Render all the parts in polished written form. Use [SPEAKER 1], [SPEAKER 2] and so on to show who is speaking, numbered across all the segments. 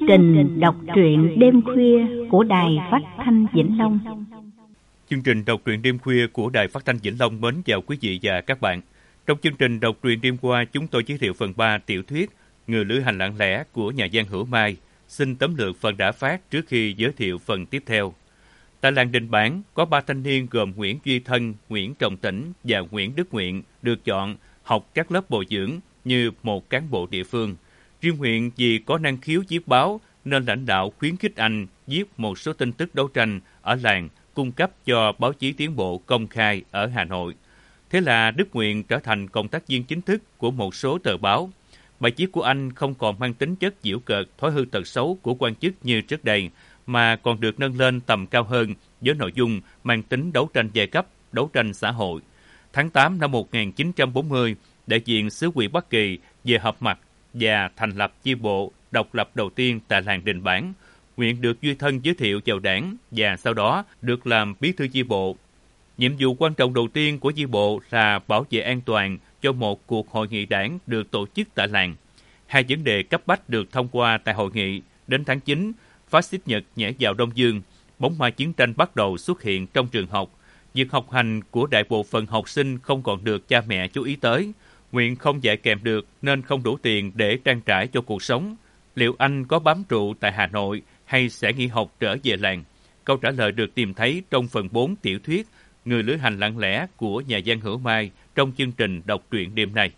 [SPEAKER 1] trình đọc truyện đêm khuya của Đài Phát thanh Vĩnh Long.
[SPEAKER 2] Chương trình đọc truyện đêm khuya của Đài Phát thanh Vĩnh Long mến chào quý vị và các bạn. Trong chương trình đọc truyện đêm qua, chúng tôi giới thiệu phần 3 tiểu thuyết Người lữ hành lặng lẽ của nhà văn Hữu Mai. Xin tóm lược phần đã phát trước khi giới thiệu phần tiếp theo. Tại làng Đình Bản, có 3 thanh niên gồm Nguyễn Duy Thân, Nguyễn Trọng Tĩnh và Nguyễn Đức Nguyện được chọn học các lớp bồi dưỡng như một cán bộ địa phương. Riêng Nguyện vì có năng khiếu viết báo nên lãnh đạo khuyến khích anh viết một số tin tức đấu tranh ở làng cung cấp cho báo chí Tiến Bộ công khai ở Hà Nội. Thế là Đức Nguyện trở thành cộng tác viên chính thức của một số tờ báo. Bài viết của anh không còn mang tính chất giễu cợt, thói hư tật xấu của quan chức như trước đây, mà còn được nâng lên tầm cao hơn với nội dung mang tính đấu tranh giai cấp, đấu tranh xã hội. Tháng 8 năm 1940, đại diện xứ ủy Bắc Kỳ về họp mặt và thành lập chi bộ độc lập đầu tiên tại làng Đình Bản. Nguyện được Duy Thân giới thiệu vào đảng và sau đó được làm bí thư chi bộ. Nhiệm vụ quan trọng đầu tiên của chi bộ là bảo vệ an toàn cho một cuộc hội nghị đảng được tổ chức tại làng. 2 vấn đề cấp bách được thông qua tại hội nghị. Đến tháng 9, phát xít Nhật nhảy vào Đông Dương, bóng ma chiến tranh bắt đầu xuất hiện trong trường học. Việc học hành của đại bộ phận học sinh không còn được cha mẹ chú ý tới. Nguyện không dạy kèm được nên không đủ tiền để trang trải cho cuộc sống. Liệu anh có bám trụ tại Hà Nội hay sẽ nghỉ học trở về làng? Câu trả lời được tìm thấy trong phần 4 tiểu thuyết Người lữ hành lặng lẽ của nhà văn Hữu Mai trong chương trình đọc truyện đêm nay.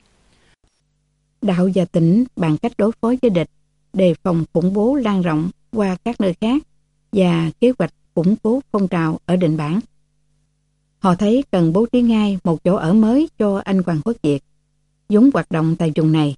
[SPEAKER 3] Đạo và Tĩnh bàn cách đối phó với địch, đề phòng khủng bố lan rộng qua các nơi khác và kế hoạch củng cố phong trào ở Đình Bản. Họ thấy cần bố trí ngay một chỗ ở mới cho anh Hoàng Quốc Việt, vốn hoạt động tại vùng này.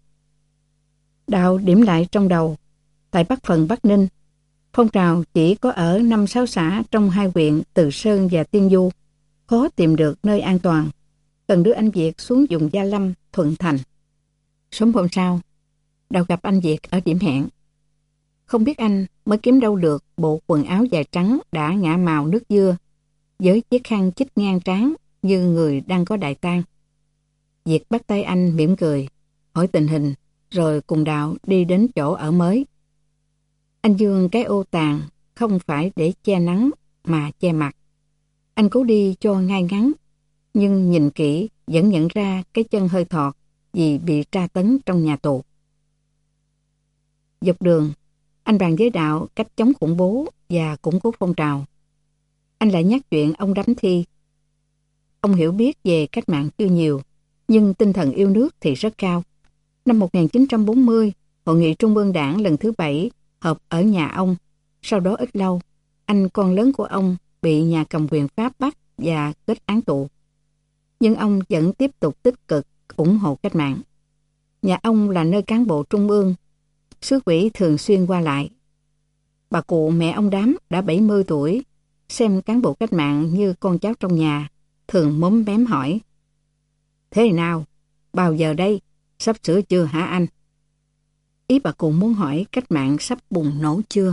[SPEAKER 3] Đạo điểm lại trong đầu, tại Bắc phần Bắc Ninh, phong trào chỉ có ở 5-6 xã trong 2 huyện Từ Sơn và Tiên Du, khó tìm được nơi an toàn, cần đưa anh Việt xuống vùng Gia Lâm, Thuận Thành. Sớm hôm sau, Đạo gặp anh Việt ở điểm hẹn. Không biết anh mới kiếm đâu được bộ quần áo dài trắng đã ngả màu nước dưa, với chiếc khăn chích ngang trán như người đang có đại tang. Việt bắt tay anh mỉm cười, hỏi tình hình, rồi cùng Đạo đi đến chỗ ở mới. Anh dương cái ô tàng không phải để che nắng mà che mặt. Anh cố đi cho ngay ngắn, nhưng nhìn kỹ vẫn nhận ra cái chân hơi thọt vì bị tra tấn trong nhà tù. Dọc đường, anh bàn với Đạo cách chống khủng bố và củng cố phong trào. Anh lại nhắc chuyện ông Đắm Thi. Ông hiểu biết về cách mạng chưa nhiều, nhưng tinh thần yêu nước thì rất cao. Năm 1940, Hội nghị Trung ương Đảng lần thứ 7 họp ở nhà ông. Sau đó ít lâu, anh con lớn của ông bị nhà cầm quyền Pháp bắt và kết án tù. Nhưng ông vẫn tiếp tục tích cực ủng hộ cách mạng. Nhà ông là nơi cán bộ trung ương, xứ ủy thường xuyên qua lại. Bà cụ mẹ ông Đám đã 70 tuổi, xem cán bộ cách mạng như con cháu trong nhà, thường móm mém hỏi: "Thế nào? Bao giờ đây? Sắp sửa chưa hả anh?" Ý bà cụ muốn hỏi cách mạng sắp bùng nổ chưa.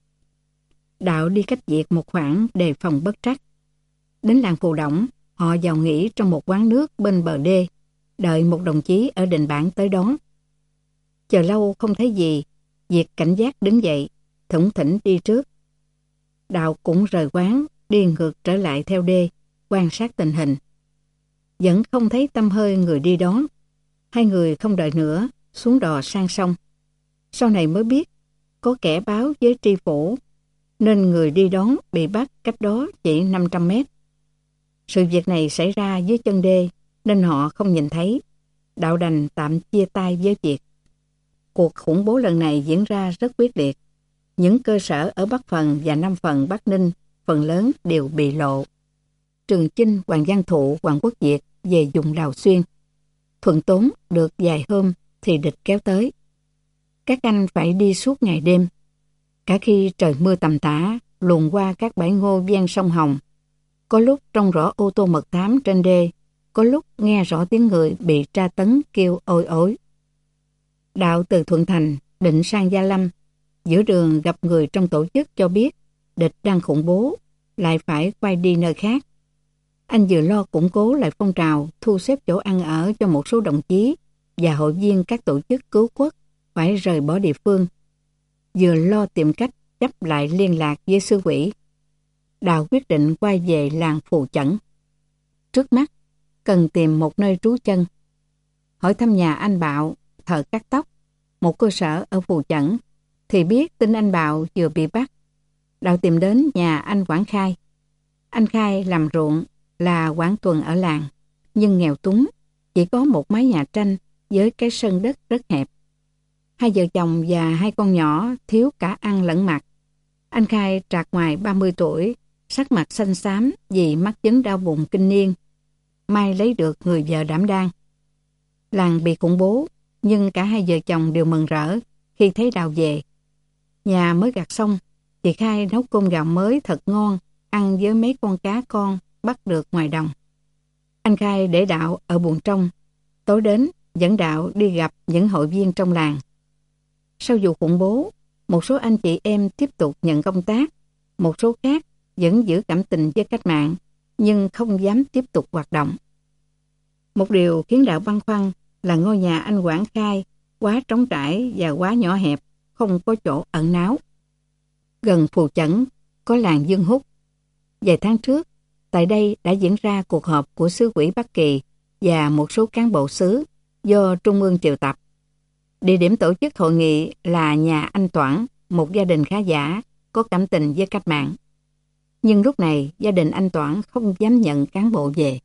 [SPEAKER 3] Đạo đi cách Việt một khoảng đề phòng bất trắc. Đến làng Phù Đổng, họ vào nghỉ trong một quán nước bên bờ đê, đợi một đồng chí ở Đình Bản tới đón. Chờ lâu không thấy gì, Việt cảnh giác đứng dậy, thủng thỉnh đi trước. Đạo cũng rời quán, đi ngược trở lại theo đê, quan sát tình hình. Vẫn không thấy tăm hơi người đi đón. 2 người không đợi nữa, xuống đò sang sông. Sau này mới biết, có kẻ báo với tri phủ, nên người đi đón bị bắt cách đó chỉ 500 mét. Sự việc này xảy ra dưới chân đê, nên họ không nhìn thấy. Đạo đành tạm chia tay với Việt. Cuộc khủng bố lần này diễn ra rất quyết liệt. Những cơ sở ở Bắc phần và Nam phần Bắc Ninh phần lớn đều bị lộ. Trường Chinh, Hoàng Văn Thụ, Hoàng Quốc Việt về vùng Đào Xuyên. Thuận tốn được vài hôm thì địch kéo tới. Các anh phải đi suốt ngày đêm. Cả khi trời mưa tầm tã, luồn qua các bãi ngô ven sông Hồng. Có lúc trông rõ ô tô mật thám trên đê, có lúc nghe rõ tiếng người bị tra tấn kêu ôi ối. Đạo từ Thuận Thành định sang Gia Lâm. Giữa đường gặp người trong tổ chức cho biết địch đang khủng bố, lại phải quay đi nơi khác. Anh vừa lo củng cố lại phong trào, thu xếp chỗ ăn ở cho một số đồng chí và hội viên các tổ chức cứu quốc phải rời bỏ địa phương. vừa lo tìm cách chấp lại liên lạc với xứ quỷ. Đào quyết định quay về làng Phù Chẩn. Trước mắt, cần tìm một nơi trú chân. Hỏi thăm nhà anh Bạo, thợ cắt tóc, một cơ sở ở Phù Chẩn, thì biết tin anh Bạo vừa bị bắt. Đào tìm đến nhà anh Quảng Khai. Anh Khai làm ruộng, là quản tuần ở làng, nhưng nghèo túng, chỉ có một mái nhà tranh với cái sân đất rất hẹp. Hai vợ chồng và hai con nhỏ thiếu cả ăn lẫn mặc. Anh Khai trạc ngoài 30 tuổi, sắc mặt xanh xám vì mắc chứng đau bụng kinh niên. May lấy được người vợ đảm đang. Làng bị khủng bố, nhưng cả hai vợ chồng đều mừng rỡ khi thấy Đào về. Nhà mới gặt xong, chị Khai nấu cơm gạo mới thật ngon, ăn với mấy con cá con bắt được ngoài đồng. Anh Khai để Đạo ở buồng trong, tối đến dẫn Đạo đi gặp những hội viên trong làng. Sau vụ khủng bố, một số anh chị em tiếp tục nhận công tác, một số khác vẫn giữ cảm tình với cách mạng, nhưng không dám tiếp tục hoạt động. Một điều khiến Đạo băn khoăn là ngôi nhà anh Quảng Khai quá trống trải và quá nhỏ hẹp, không có chỗ ẩn náu. Gần Phù Chẩn có làng Dương Húc. Vài tháng trước, tại đây đã diễn ra cuộc họp của xứ quỷ Bắc Kỳ và một số cán bộ xứ do Trung ương triệu tập. Địa điểm tổ chức hội nghị là nhà anh Toản, một gia đình khá giả, có cảm tình với cách mạng. Nhưng lúc này, gia đình anh Toản không dám nhận cán bộ về.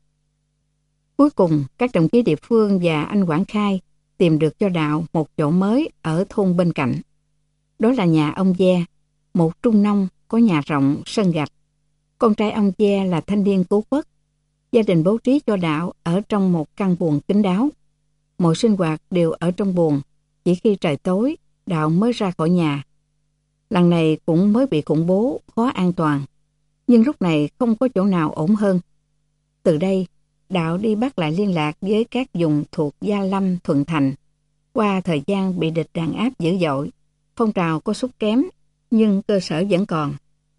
[SPEAKER 3] Cuối cùng, các đồng chí địa phương và anh Quảng Khai tìm được cho Đạo một chỗ mới ở thôn bên cạnh. Đó là nhà ông Ve, một trung nông có nhà rộng, sân gạch. Con trai ông Ve là thanh niên cứu quốc. Gia đình bố trí cho Đạo ở trong một căn buồng kín đáo. Mọi sinh hoạt đều ở trong buồng. Chỉ khi trời tối, Đạo mới ra khỏi nhà. Lần này cũng mới bị khủng bố, khó an toàn. Nhưng lúc này không có chỗ nào ổn hơn. Từ đây, Đạo đi bắt lại liên lạc với các vùng thuộc Gia Lâm, Thuận Thành. Qua thời gian bị địch đàn áp dữ dội, phong trào có sút kém, nhưng cơ sở vẫn còn.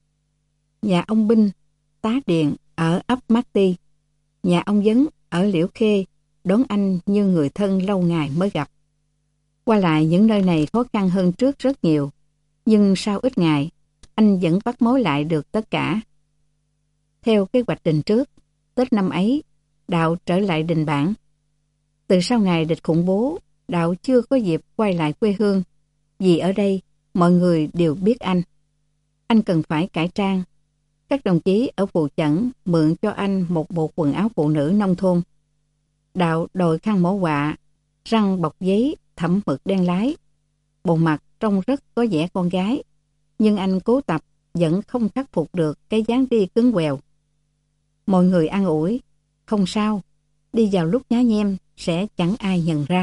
[SPEAKER 3] Nhà ông Binh, tá điền ở ấp Mát Ti, nhà ông Dấn ở Liễu Khê đón anh như người thân lâu ngày mới gặp. Qua lại những nơi này khó khăn hơn trước rất nhiều, nhưng sau ít ngày, anh vẫn bắt mối lại được tất cả. Theo kế hoạch định trước, Tết năm ấy, Đạo trở lại Đình Bản. Từ sau ngày địch khủng bố, Đạo chưa có dịp quay lại quê hương, vì ở đây mọi người đều biết anh. Anh cần phải cải trang. Các đồng chí ở Phù Chẩn mượn cho anh một bộ quần áo phụ nữ nông thôn. Đạo đội khăn mổ quạ, răng bọc giấy thẩm mực đen lái. Bộ mặt trông rất có vẻ con gái, nhưng anh cố tập vẫn không khắc phục được cái dáng đi cứng quèo. Mọi người an ủi, không sao, đi vào lúc nhá nhem sẽ chẳng ai nhận ra.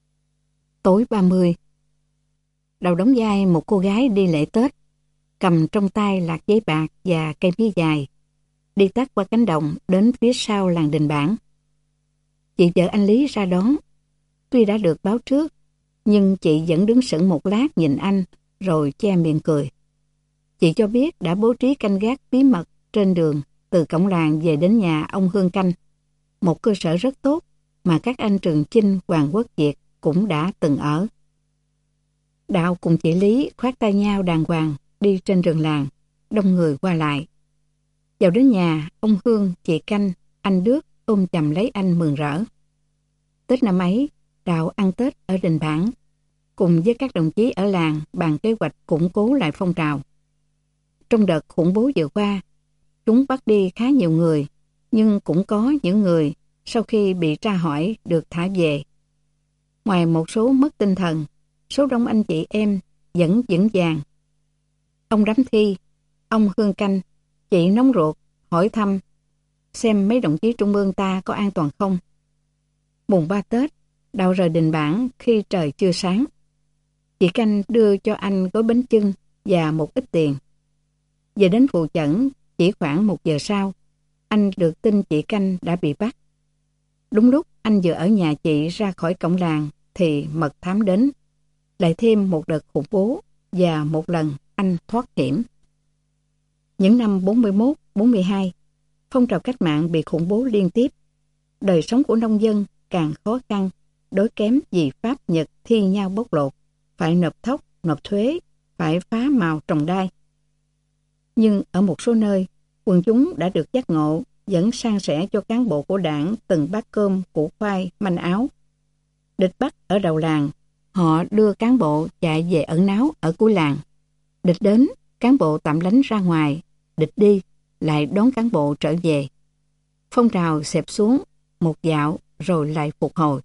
[SPEAKER 3] Tối 30, Đạo đóng vai một cô gái đi lễ Tết, cầm trong tay lạc giấy bạc và cây mía dài, đi tắt qua cánh đồng đến phía sau làng Đình Bản. Chị vợ anh Lý ra đón. Tuy đã được báo trước, nhưng chị vẫn đứng sững một lát nhìn anh, rồi che miệng cười. Chị cho biết đã bố trí canh gác bí mật trên đường từ cổng làng về đến nhà ông Hương Canh, một cơ sở rất tốt mà các anh Trường Chinh, Hoàng Quốc Việt cũng đã từng ở. Đạo cùng chị Lý khoác tay nhau đàng hoàng đi trên đường làng, đông người qua lại. Vào đến nhà, ông Hương, chị Canh, anh Đức ôm chầm lấy anh mừng rỡ. Tết năm ấy, Đạo ăn Tết ở Đình Bản, cùng với các đồng chí ở làng bàn kế hoạch củng cố lại phong trào. Trong đợt khủng bố vừa qua, chúng bắt đi khá nhiều người, nhưng cũng có những người sau khi bị tra hỏi được thả về. Ngoài một số mất tinh thần, số đông anh chị em vẫn vững vàng. Ông Đắm Thi, ông Hương Canh, chị nóng ruột hỏi thăm xem mấy đồng chí trung ương ta có an toàn không. Mùng 3 Tết, Đạo rời Đình Bản khi trời chưa sáng. Chị Canh đưa cho anh gói bánh chưng và một ít tiền. Về đến Phù Chẩn, chỉ khoảng 1 giờ sau, anh được tin chị Canh đã bị bắt. Đúng lúc anh vừa ở nhà chị ra khỏi cổng làng thì mật thám đến. Lại thêm một đợt khủng bố và một lần anh thoát hiểm. Những năm 41, 42, phong trào cách mạng bị khủng bố liên tiếp. Đời sống của nông dân càng khó khăn, đói kém vì Pháp Nhật thi nhau bóc lột, phải nộp thóc, nộp thuế, phải phải phá mào trồng đai. Nhưng ở một số nơi, quần chúng đã được giác ngộ, vẫn san sẻ cho cán bộ của đảng từng bát cơm, củ khoai, manh áo. Địch bắt ở đầu làng, họ đưa cán bộ chạy về ẩn náu ở cuối làng. Địch đến, cán bộ tạm lánh ra ngoài, địch đi, lại đón cán bộ trở về. Phong trào xẹp xuống, một dạo rồi lại phục hồi.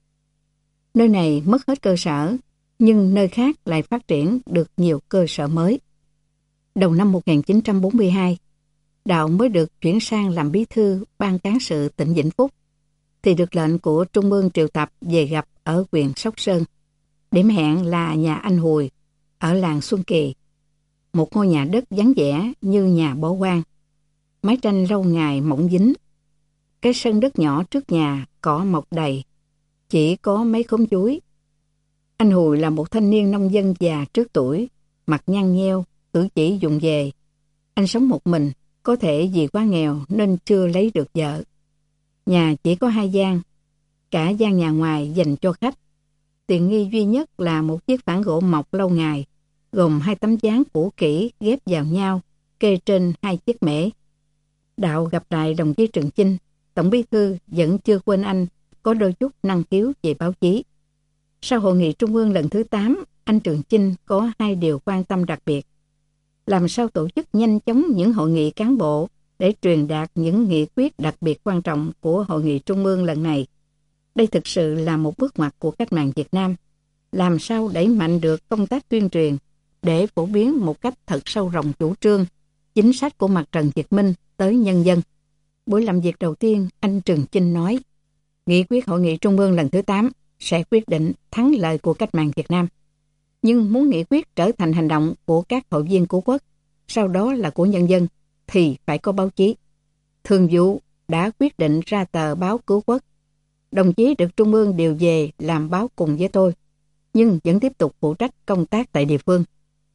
[SPEAKER 3] Nơi này mất hết cơ sở, nhưng nơi khác lại phát triển được nhiều cơ sở mới. Đầu năm 1942, Đạo mới được chuyển sang làm bí thư ban cán sự tỉnh Vĩnh Phúc, thì được lệnh của Trung ương triệu tập về gặp ở huyện Sóc Sơn. Điểm hẹn là nhà anh Hùi, ở làng Xuân Kỳ, một ngôi nhà đất vắng vẻ như nhà bỏ hoang. Mái tranh lâu ngày mỏng dính. Cái sân đất nhỏ trước nhà cỏ mọc đầy, chỉ có mấy khóm chuối. Anh Hùi là một thanh niên nông dân già trước tuổi, mặt nhăn nheo, cử chỉ vụng về. Anh sống một mình, có thể vì quá nghèo nên chưa lấy được vợ. Nhà chỉ có 2 gian, cả gian nhà ngoài dành cho khách. Tiện nghi duy nhất là một chiếc phản gỗ mọc lâu ngày, gồm 2 tấm ván cũ kỹ ghép vào nhau, kê trên 2 chiếc mễ. Đạo gặp lại đồng chí Trường Chinh, tổng bí thư vẫn chưa quên anh, có đôi chút năng khiếu về báo chí. Sau hội nghị trung ương lần thứ 8, anh Trường Chinh có 2 điều quan tâm đặc biệt. Làm sao tổ chức nhanh chóng những hội nghị cán bộ để truyền đạt những nghị quyết đặc biệt quan trọng của hội nghị trung ương lần này. Đây thực sự là một bước ngoặt của cách mạng Việt Nam. Làm sao đẩy mạnh được công tác tuyên truyền để phổ biến một cách thật sâu rộng chủ trương, chính sách của Mặt trận Việt Minh tới nhân dân. Buổi làm việc đầu tiên, anh Trường Chinh nói, nghị quyết hội nghị trung ương lần thứ 8 sẽ quyết định thắng lợi của cách mạng Việt Nam. Nhưng muốn nghị quyết trở thành hành động của các hội viên của quốc, sau đó là của nhân dân, thì phải có báo chí. Thường vụ đã quyết định ra tờ báo Cứu Quốc. Đồng chí được Trung ương điều về làm báo cùng với tôi, nhưng vẫn tiếp tục phụ trách công tác tại địa phương.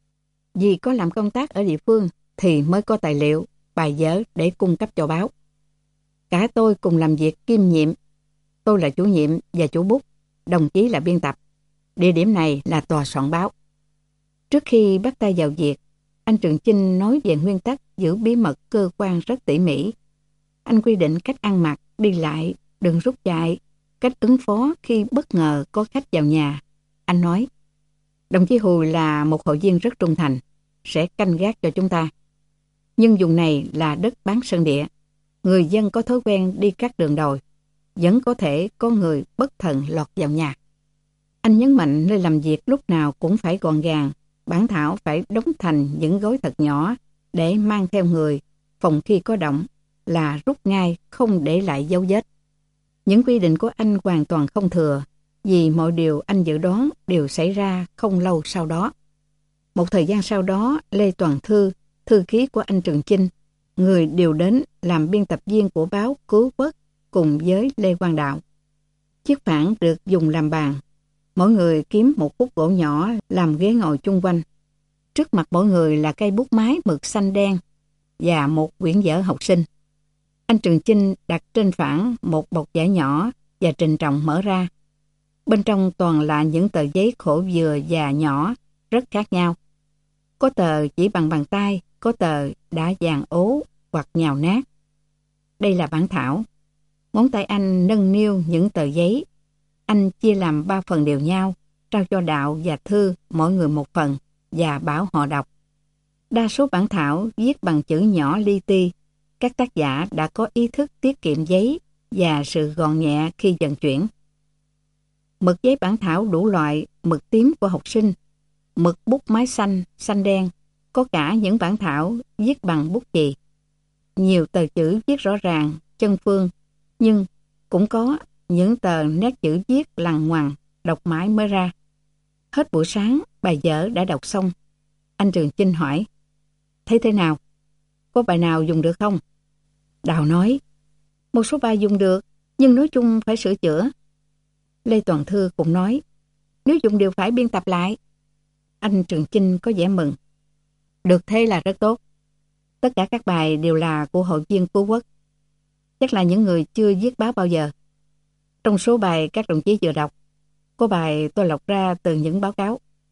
[SPEAKER 3] Vì có làm công tác ở địa phương thì mới có tài liệu, bài vở để cung cấp cho báo. Cả tôi cùng làm việc kiêm nhiệm. Tôi là chủ nhiệm và chủ bút, đồng chí là biên tập. Địa điểm này là tòa soạn báo. Trước khi bắt tay vào việc, anh Trường Chinh nói về nguyên tắc giữ bí mật cơ quan rất tỉ mỉ. Anh quy định cách ăn mặc, đi lại, đừng rút chạy, cách ứng phó khi bất ngờ có khách vào nhà. Anh nói, đồng chí Hùi là một hội viên rất trung thành, sẽ canh gác cho chúng ta. Nhưng vùng này là đất bán sơn địa. Người dân có thói quen đi các đường đồi. Vẫn có thể có người bất thần lọt vào nhà. Anh nhấn mạnh nơi làm việc lúc nào cũng phải gọn gàng, bản thảo phải đóng thành những gói thật nhỏ để mang theo người, phòng khi có động là rút ngay, không để lại dấu vết. Những quy định của anh hoàn toàn không thừa, vì mọi điều anh dự đoán đều xảy ra không lâu sau đó. Một thời gian sau đó, Lê Toàn Thư, thư ký của anh Trường Chinh, người điều đến làm biên tập viên của báo Cứu Quốc cùng với Lê Quang Đạo. Chiếc phản được dùng làm bàn. Mỗi người kiếm một khúc gỗ nhỏ làm ghế ngồi chung quanh. Trước mặt mỗi người là cây bút máy mực xanh đen và một quyển vở học sinh. Anh Trường Chinh đặt trên phản một bọc vải nhỏ và trịnh trọng mở ra. Bên trong toàn là những tờ giấy khổ vừa và nhỏ, rất khác nhau. Có tờ chỉ bằng bàn tay, có tờ đã vàng ố hoặc nhào nát. Đây là bản thảo. Ngón tay anh nâng niu những tờ giấy. Anh chia làm 3 phần đều nhau, trao cho Đạo và Thư mỗi người một phần và bảo họ đọc. Đa số bản thảo viết bằng chữ nhỏ li ti. Các tác giả đã có ý thức tiết kiệm giấy và sự gọn nhẹ khi vận chuyển. Mực giấy bản thảo đủ loại, mực tím của học sinh, mực bút máy xanh, xanh đen, có cả những bản thảo viết bằng bút chì. Nhiều tờ chữ viết rõ ràng, chân phương, nhưng cũng có những tờ nét chữ viết lằng ngoằng, đọc mãi mới ra. Hết buổi sáng, bài vở đã đọc xong. Anh Trường Chinh hỏi, thấy thế nào? Có bài nào dùng được không? Đào nói, một số bài dùng được, nhưng nói chung phải sửa chữa. Lê Toàn Thư cũng nói, nếu dùng đều phải biên tập lại. Anh Trường Chinh có vẻ mừng. Được thế là rất tốt. Tất cả các bài đều là của hội viên Cứu Quốc. Chắc là những người chưa viết báo bao giờ. Trong số bài các đồng chí vừa đọc, có bài tôi lọc ra từ những báo cáo.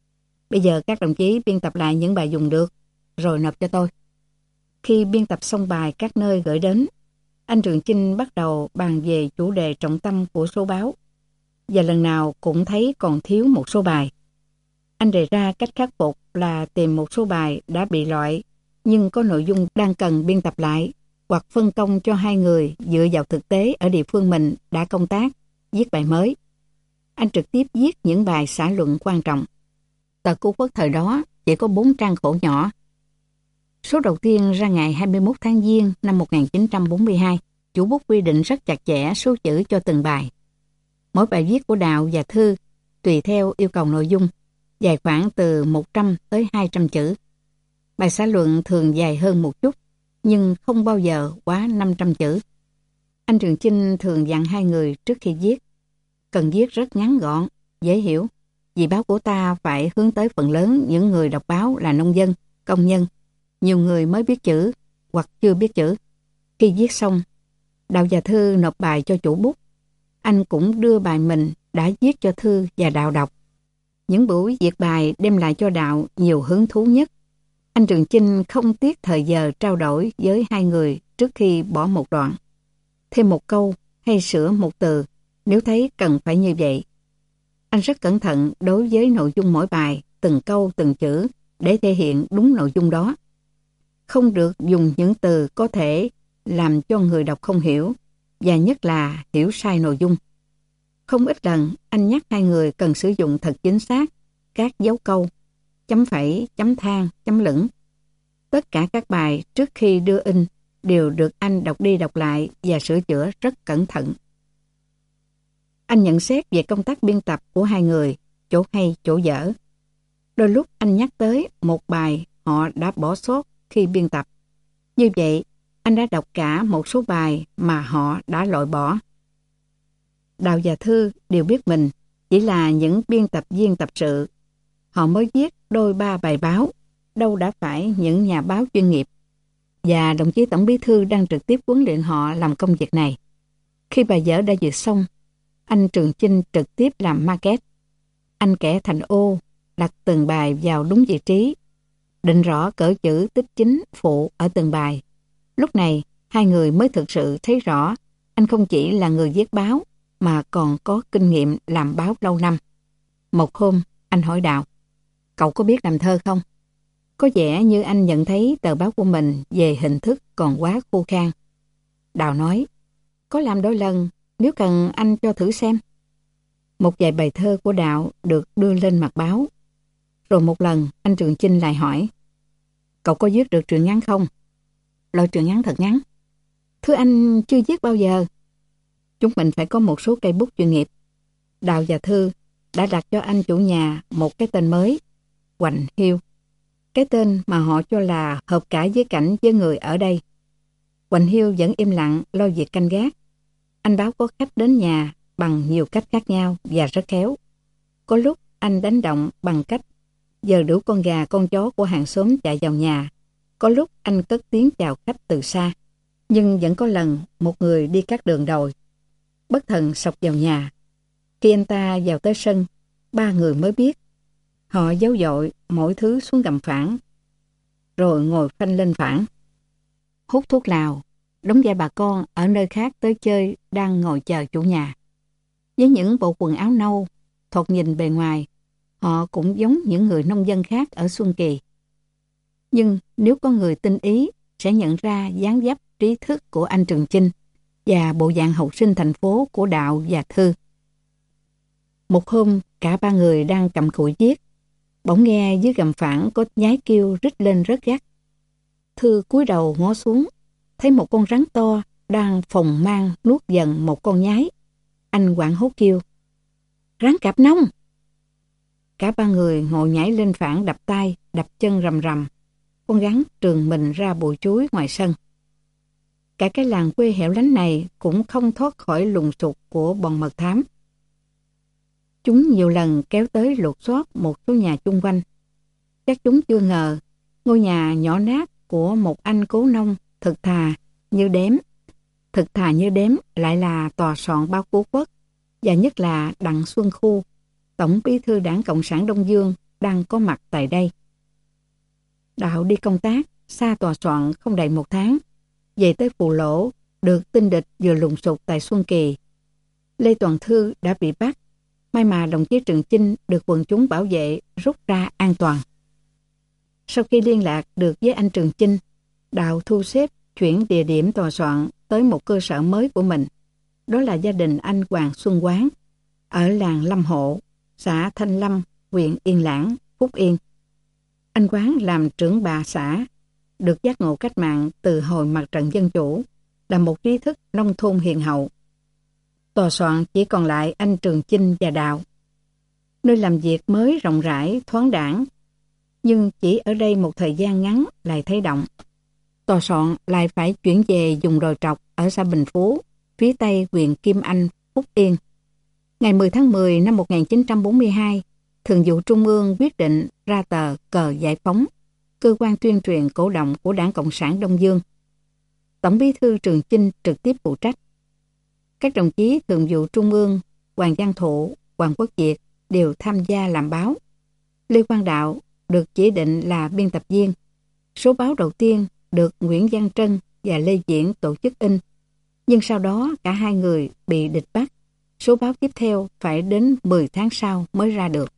[SPEAKER 3] Bây giờ các đồng chí biên tập lại những bài dùng được, rồi nộp cho tôi. Khi biên tập xong bài các nơi gửi đến, anh Trường Chinh bắt đầu bàn về chủ đề trọng tâm của số báo. Và lần nào cũng thấy còn thiếu một số bài. Anh đề ra cách khắc phục là tìm một số bài đã bị loại, nhưng có nội dung đang cần biên tập lại, hoặc phân công cho 2 người dựa vào thực tế ở địa phương mình đã công tác, viết bài mới. Anh trực tiếp viết những bài xã luận quan trọng. Tờ Cứu Quốc thời đó chỉ có 4 trang khổ nhỏ. Số đầu tiên ra ngày 21 tháng Giêng năm 1942, chủ bút quy định rất chặt chẽ số chữ cho từng bài. Mỗi bài viết của Đạo và Thư tùy theo yêu cầu nội dung, dài khoảng từ 100 tới 200 chữ. Bài xã luận thường dài hơn một chút, nhưng không bao giờ quá 500 chữ. Anh Trường Chinh thường dặn 2 người trước khi viết, cần viết rất ngắn gọn, dễ hiểu, vì báo của ta phải hướng tới phần lớn những người đọc báo là nông dân, công nhân, nhiều người mới biết chữ hoặc chưa biết chữ. Khi viết xong, Đạo và Thư nộp bài cho chủ bút. Anh cũng đưa bài mình đã viết cho Thư và Đạo đọc. Những buổi duyệt bài đem lại cho Đạo nhiều hứng thú nhất. Anh Trường Chinh không tiếc thời giờ trao đổi với 2 người trước khi bỏ một đoạn. Thêm một câu hay sửa một từ nếu thấy cần phải như vậy. Anh rất cẩn thận đối với nội dung mỗi bài, từng câu từng chữ để thể hiện đúng nội dung đó. Không được dùng những từ có thể làm cho người đọc không hiểu, và nhất là hiểu sai nội dung. Không ít lần anh nhắc 2 người cần sử dụng thật chính xác các dấu câu, chấm phẩy, chấm than, chấm lửng. Tất cả các bài trước khi đưa in đều được anh đọc đi đọc lại và sửa chữa rất cẩn thận. Anh nhận xét về công tác biên tập của 2 người, chỗ hay, chỗ dở. Đôi lúc anh nhắc tới một bài họ đã bỏ sót khi biên tập. Như vậy, anh đã đọc cả một số bài mà họ đã loại bỏ. Đạo và Thư đều biết mình chỉ là những biên tập viên tập sự. Họ mới viết đôi ba bài báo, đâu đã phải những nhà báo chuyên nghiệp. Và đồng chí Tổng Bí thư đang trực tiếp huấn luyện họ làm công việc này. Khi bài vở đã duyệt xong, anh Trường Chinh trực tiếp làm market. Anh kẻ thành ô, đặt từng bài vào đúng vị trí, định rõ cỡ chữ tích chính phụ ở từng bài. Lúc này, 2 người mới thực sự thấy rõ anh không chỉ là người viết báo mà còn có kinh nghiệm làm báo lâu năm. Một hôm, anh hỏi Đạo, cậu có biết làm thơ không? Có vẻ như anh nhận thấy tờ báo của mình về hình thức còn quá khô khan. Đạo nói, có làm đôi lần, nếu cần anh cho thử xem. Một vài bài thơ của Đạo được đưa lên mặt báo. Rồi một lần, anh Trường Chinh lại hỏi, cậu có viết được truyện ngắn không? Loại truyện ngắn thật ngắn. Thưa anh, chưa viết bao giờ. Chúng mình phải có một số cây bút chuyên nghiệp. Đạo và Thư đã đặt cho anh chủ nhà một cái tên mới, Hoành Hiêu. Cái tên mà họ cho là hợp cả với cảnh với người ở đây. Hoành Hiêu vẫn im lặng lo việc canh gác. Anh báo có khách đến nhà bằng nhiều cách khác nhau và rất khéo. Có lúc anh đánh động bằng cách giờ đuổi con gà con chó của hàng xóm chạy vào nhà. Có lúc anh cất tiếng chào khách từ xa. Nhưng vẫn có lần một người đi các đường đồi bất thần xộc vào nhà. Khi anh ta vào tới sân, 3 người mới biết. Họ giấu dội mỗi thứ xuống gầm phản, rồi ngồi phanh lên phản. Hút thuốc lào, đóng vai bà con ở nơi khác tới chơi đang ngồi chờ chủ nhà. Với những bộ quần áo nâu, thoạt nhìn bề ngoài, họ cũng giống những người nông dân khác ở Xuân Kỳ. Nhưng nếu có người tinh ý, sẽ nhận ra dáng dấp trí thức của anh Trường Chinh và bộ dạng học sinh thành phố của Đạo và Thư. Một hôm, cả 3 người đang cầm cụi viết. Bỗng nghe dưới gầm phản có nhái kêu rít lên rất gắt. Thư cúi đầu ngó xuống, thấy một con rắn to đang phồng mang nuốt dần một con nhái. Anh hoảng hốt kêu, rắn cạp nông! Cả 3 người ngồi nhảy lên phản đập tay, đập chân rầm rầm. Con rắn trườn mình ra bụi chuối ngoài sân. Cả cái làng quê hẻo lánh này cũng không thoát khỏi lùng sục của bọn mật thám. Chúng nhiều lần kéo tới lột soát một số nhà chung quanh. Chắc chúng chưa ngờ ngôi nhà nhỏ nát của một anh cố nông thực thà như đếm lại là tòa soạn báo Cứu Quốc, và nhất là Đặng Xuân Khu, Tổng Bí thư Đảng Cộng sản Đông Dương đang có mặt tại đây. Đạo đi công tác xa tòa soạn không đầy 1 tháng, về tới Phù Lỗ, được tin địch vừa lùng sục tại Xuân Kỳ. Lê Toàn Thư đã bị bắt, may mà đồng chí Trường Chinh được quần chúng bảo vệ rút ra an toàn. Sau khi liên lạc được với anh Trường Chinh, Đạo thu xếp chuyển địa điểm tòa soạn tới một cơ sở mới của mình. Đó là gia đình anh Hoàng Xuân Quán, ở làng Lâm Hộ, xã Thanh Lâm, huyện Yên Lãng, Phúc Yên. Anh Quán làm trưởng bà xã, được giác ngộ cách mạng từ hồi mặt trận dân chủ, là một trí thức nông thôn hiền hậu. Tòa soạn chỉ còn lại anh Trường Chinh và Đạo. Nơi làm việc mới rộng rãi, thoáng đãng, nhưng chỉ ở đây một thời gian ngắn lại thấy động. Tòa soạn lại phải chuyển về vùng đồi trọc ở xã Bình Phú, phía tây huyện Kim Anh, Phúc Yên. Ngày 10 tháng 10 năm 1942, Thường vụ Trung ương quyết định ra tờ Cờ Giải Phóng, cơ quan tuyên truyền cổ động của Đảng Cộng sản Đông Dương. Tổng bí thư Trường Chinh trực tiếp phụ trách. Các đồng chí Thường vụ Trung ương, Hoàng Văn Thụ, Hoàng Quốc Việt đều tham gia làm báo. Lê Quang Đạo được chỉ định là biên tập viên. Số báo đầu tiên được Nguyễn Văn Trân và Lê Diễn tổ chức in, nhưng sau đó cả hai người bị địch bắt. Số báo tiếp theo phải đến 10 tháng sau mới ra được.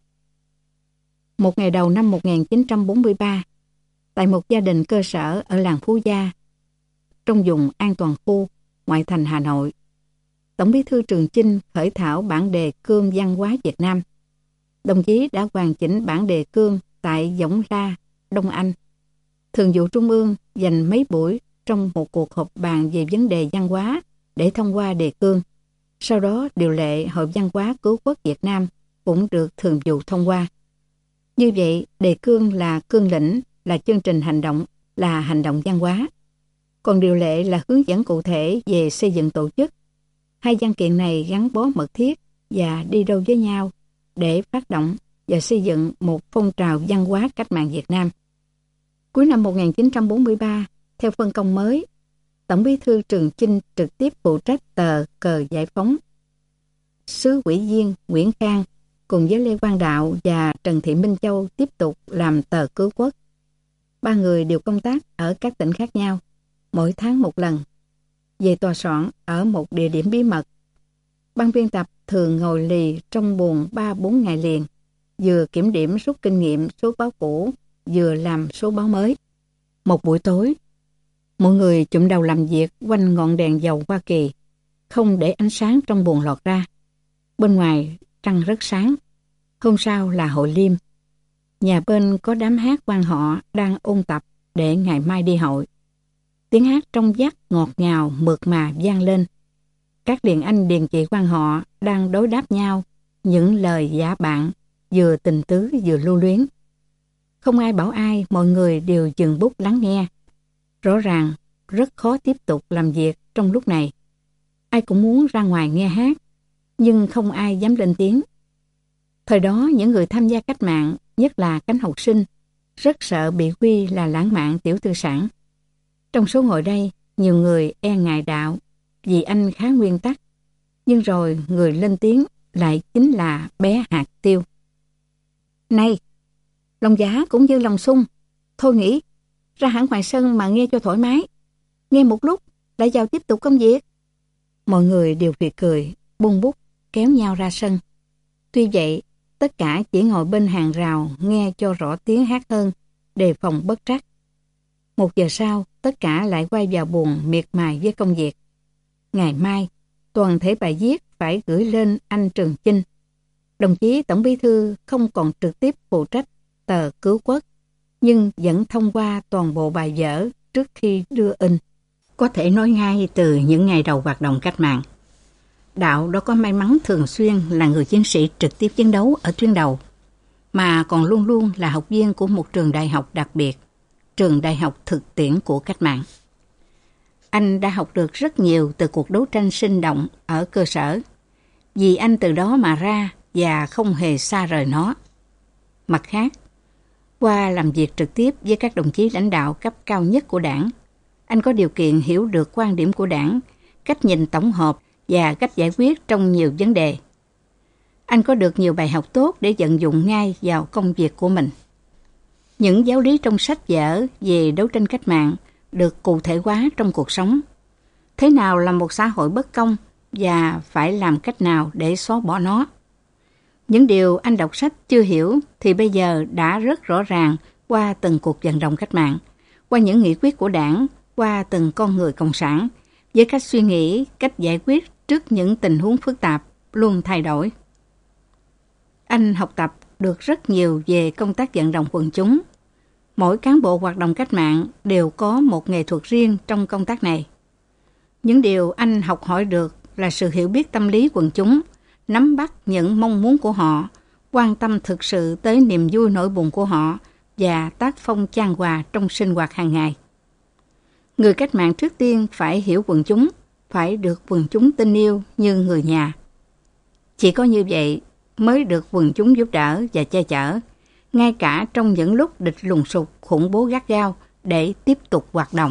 [SPEAKER 3] Một ngày đầu năm 1943, tại một gia đình cơ sở ở làng Phú Gia, trong vùng an toàn khu, ngoại thành Hà Nội, Tổng bí thư Trường Chinh khởi thảo bản đề cương văn hóa Việt Nam. Đồng chí đã hoàn chỉnh bản đề cương tại Võng La, Đông Anh. Thường vụ Trung ương dành mấy buổi trong một cuộc họp bàn về vấn đề văn hóa để thông qua đề cương. Sau đó điều lệ Hội Văn hóa Cứu quốc Việt Nam cũng được Thường vụ thông qua. Như vậy, đề cương là cương lĩnh, là chương trình hành động, là hành động văn hóa. Còn điều lệ là hướng dẫn cụ thể về xây dựng tổ chức. Hai văn kiện này gắn bó mật thiết và đi đôi với nhau để phát động và xây dựng một phong trào văn hóa cách mạng Việt Nam. Cuối năm 1943, theo phân công mới, Tổng bí thư Trường Chinh trực tiếp phụ trách tờ Cờ Giải Phóng. Sứ ủy viên Nguyễn Khang cùng với Lê Quang Đạo và Trần Thị Minh Châu tiếp tục làm tờ Cứu quốc. Ba người đều công tác ở các tỉnh khác nhau, mỗi tháng một lần, về tòa soạn ở một địa điểm bí mật. Ban biên tập thường ngồi lì trong buồng 3-4 ngày liền, vừa kiểm điểm rút kinh nghiệm số báo cũ, vừa làm số báo mới. Một buổi tối, mọi người chụm đầu làm việc quanh ngọn đèn dầu Hoa Kỳ, không để ánh sáng trong buồng lọt ra. Bên ngoài trăng rất sáng. Hôm sau là hội liêm. Nhà bên có đám hát quan họ đang ôn tập để ngày mai đi hội. Tiếng hát trong vắt ngọt ngào mượt mà vang lên. Các điền anh điền chị quan họ đang đối đáp nhau những lời giả bạn, vừa tình tứ vừa lưu luyến. Không ai bảo ai, mọi người đều dừng bút lắng nghe. Rõ ràng rất khó tiếp tục làm việc trong lúc này. Ai cũng muốn ra ngoài nghe hát, nhưng không ai dám lên tiếng. Thời đó những người tham gia cách mạng, nhất là cánh học sinh, rất sợ bị quy là lãng mạn tiểu tư sản. Trong số ngồi đây, nhiều người e ngại Đạo vì anh khá nguyên tắc, nhưng rồi người lên tiếng lại chính là bé Hạt Tiêu. Này, lòng giả cũng như lòng sung, thôi nghỉ, ra hẳn ngoài sân mà nghe cho thoải mái. Nghe một lúc, lại vào tiếp tục công việc. Mọi người đều phì cười, buông bút, kéo nhau ra sân. Tuy vậy, tất cả chỉ ngồi bên hàng rào nghe cho rõ tiếng hát hơn, đề phòng bất trắc. 1 giờ sau, tất cả lại quay vào buồng miệt mài với công việc. Ngày mai, toàn thể bài viết phải gửi lên anh Trường Chinh. Đồng chí Tổng bí thư không còn trực tiếp phụ trách tờ Cứu quốc, nhưng vẫn thông qua toàn bộ bài vở trước khi đưa in. Có thể nói ngay từ những ngày đầu hoạt động cách mạng, Đạo đã có may mắn thường xuyên là người chiến sĩ trực tiếp chiến đấu ở tuyến đầu, mà còn luôn luôn là học viên của một trường đại học đặc biệt, trường đại học thực tiễn của cách mạng. Anh đã học được rất nhiều từ cuộc đấu tranh sinh động ở cơ sở, vì anh từ đó mà ra và không hề xa rời nó. Mặt khác, qua làm việc trực tiếp với các đồng chí lãnh đạo cấp cao nhất của Đảng, anh có điều kiện hiểu được quan điểm của Đảng, cách nhìn tổng hợp và cách giải quyết trong nhiều vấn đề. Anh có được nhiều bài học tốt để vận dụng ngay vào công việc của mình. Những giáo lý trong sách vở về đấu tranh cách mạng được cụ thể hóa trong cuộc sống. Thế nào là một xã hội bất công và phải làm cách nào để xóa bỏ nó? Những điều anh đọc sách chưa hiểu thì bây giờ đã rất rõ ràng qua từng cuộc vận động cách mạng, qua những nghị quyết của Đảng, qua từng con người cộng sản, với cách suy nghĩ, cách giải quyết trước những tình huống phức tạp luôn thay đổi. Anh học tập được rất nhiều về công tác vận động quần chúng. Mỗi cán bộ hoạt động cách mạng đều có một nghệ thuật riêng trong công tác này. Những điều anh học hỏi được là sự hiểu biết tâm lý quần chúng, nắm bắt những mong muốn của họ, quan tâm thực sự tới niềm vui nỗi buồn của họ và tác phong chan hòa trong sinh hoạt hàng ngày. Người cách mạng trước tiên phải hiểu quần chúng, phải được quần chúng tin yêu như người nhà. Chỉ có như vậy mới được quần chúng giúp đỡ và che chở, ngay cả trong những lúc địch lùng sục khủng bố gắt gao để tiếp tục hoạt động.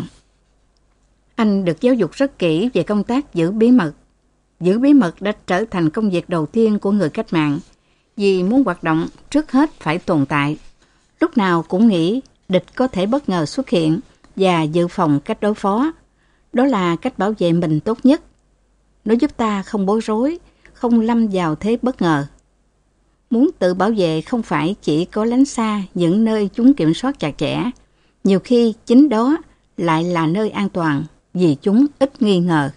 [SPEAKER 3] Anh được giáo dục rất kỹ về công tác giữ bí mật. Giữ bí mật đã trở thành công việc đầu tiên của người cách mạng, vì muốn hoạt động trước hết phải tồn tại. Lúc nào cũng nghĩ địch có thể bất ngờ xuất hiện và dự phòng cách đối phó. Đó là cách bảo vệ mình tốt nhất. Nó giúp ta không bối rối, không lâm vào thế bất ngờ. Muốn tự bảo vệ không phải chỉ có lánh xa những nơi chúng kiểm soát chặt chẽ. Nhiều khi chính đó lại là nơi an toàn vì chúng ít nghi ngờ.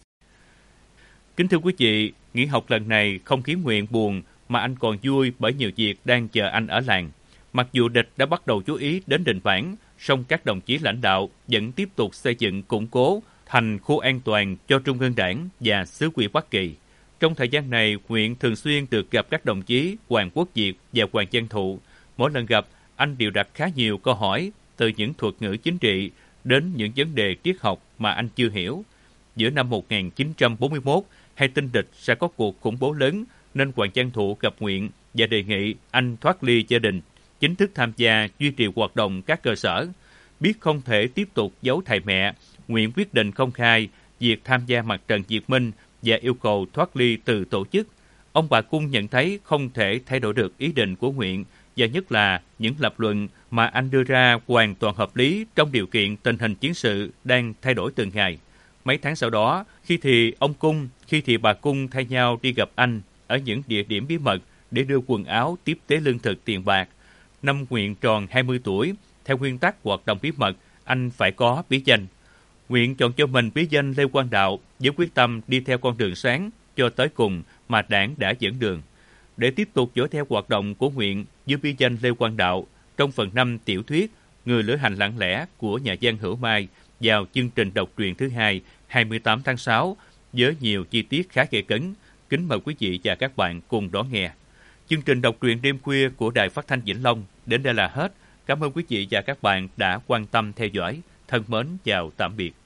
[SPEAKER 2] Kính thưa quý vị, nghỉ học lần này không khiến Nguyện buồn mà anh còn vui bởi nhiều việc đang chờ anh ở làng. Mặc dù địch đã bắt đầu chú ý đến Đình Bản, song các đồng chí lãnh đạo vẫn tiếp tục xây dựng củng cố thành khu an toàn cho Trung ương Đảng và xứ ủy Bắc Kỳ. Trong thời gian này, Nguyện thường xuyên được gặp các đồng chí Hoàng Quốc Việt và Hoàng Văn Thụ. Mỗi lần gặp, anh đều đặt khá nhiều câu hỏi, từ những thuật ngữ chính trị đến những vấn đề triết học mà anh chưa hiểu. Giữa năm 1941, hay tin địch sẽ có cuộc khủng bố lớn, nên Hoàng Văn Thụ gặp Nguyện và đề nghị anh thoát ly gia đình, chính thức tham gia duy trì hoạt động các cơ sở. Biết không thể tiếp tục giấu thầy mẹ, Nguyện quyết định công khai việc tham gia mặt trận Việt Minh và yêu cầu thoát ly từ tổ chức. Ông bà Cung nhận thấy không thể thay đổi được ý định của Nguyện, và nhất là những lập luận mà anh đưa ra hoàn toàn hợp lý trong điều kiện tình hình chiến sự đang thay đổi từng ngày. Mấy tháng sau đó, khi thì ông Cung, khi thì bà Cung thay nhau đi gặp anh ở những địa điểm bí mật để đưa quần áo, tiếp tế lương thực, tiền bạc. Năm Nguyện tròn 20 tuổi, theo nguyên tắc hoạt động bí mật, anh phải có bí danh. Nguyện chọn cho mình bí danh Lê Quang Đạo với quyết tâm đi theo con đường sáng cho tới cùng mà Đảng đã dẫn đường. Để tiếp tục dõi theo hoạt động của Nguyện với bí danh Lê Quang Đạo, trong phần 5 tiểu thuyết Người lữ hành lặng lẽ của nhà văn Hữu Mai vào chương trình độc truyện thứ 2, 28 tháng 6 với nhiều chi tiết khá gay cấn. Kính mời quý vị và các bạn cùng đón nghe. Chương trình đọc truyện đêm khuya của Đài Phát thanh Vĩnh Long đến đây là hết. Cảm ơn quý vị và các bạn đã quan tâm theo dõi. Thân mến chào tạm biệt.